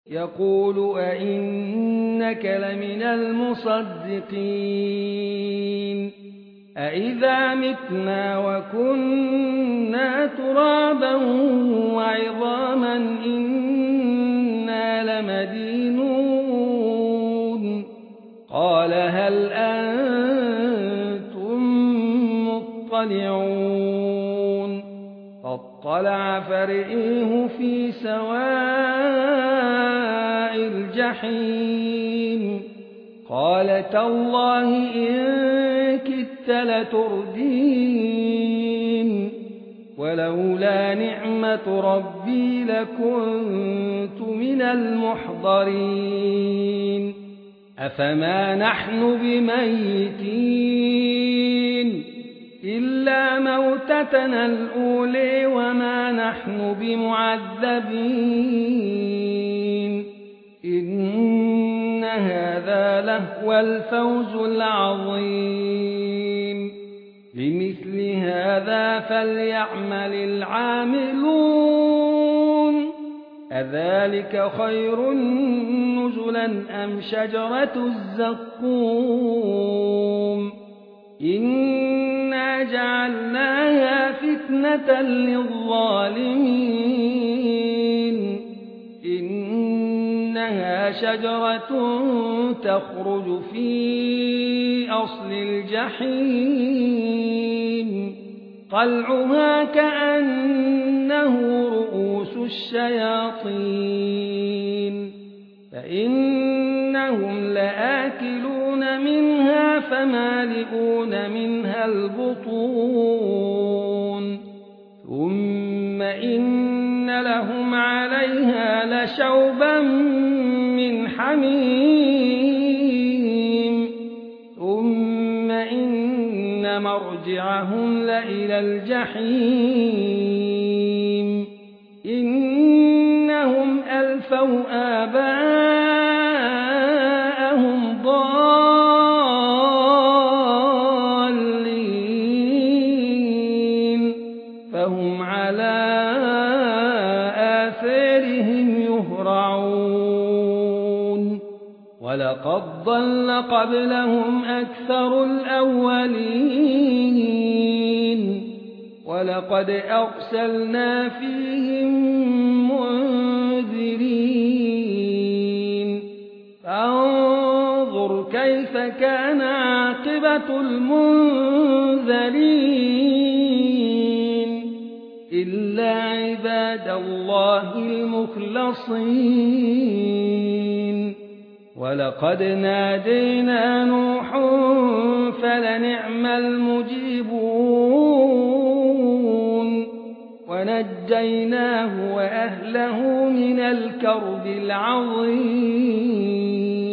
يقول أئنك لمن المصدقين أئذا متنا وكنا ترابا وعظاما إنا لمدينون قال هل أنتم مطلعون فاطلع فرئيه في سواء الجحيم قال تالله إن كدت لتردين ولولا نعمة ربي لكنت من المحضرين أفما نحن بميتين إلا موتتنا الأولى وما نحن بمعذبين إن هذا لهو الفوز العظيم لمثل هذا فليعمل العاملون أذلك خير نزلا أم شجرة الزقوم إنا جعلناها فتنة للظالمين إنها شجرة تخرج في أصل الجحيم طلعها كأنه رؤوس الشياطين فإنهم لآكلون منها فمالئون منها البطون ثم إن لهم عليها لشوبا من حميم ثم إن مرجعهم لإلى الجحيم إنهم ألفوا آباءهم ضالين فهم على آثارهم يهرعون ولقد ضل قبلهم أكثر الأولين ولقد أرسلنا فيهم منذرين فانظر كيف كان عاقبة المنذرين إلا عباد الله المخلصين ولقد نادينا نوح فلنعم المجيبون ونجيناه وأهله من الكرب العظيم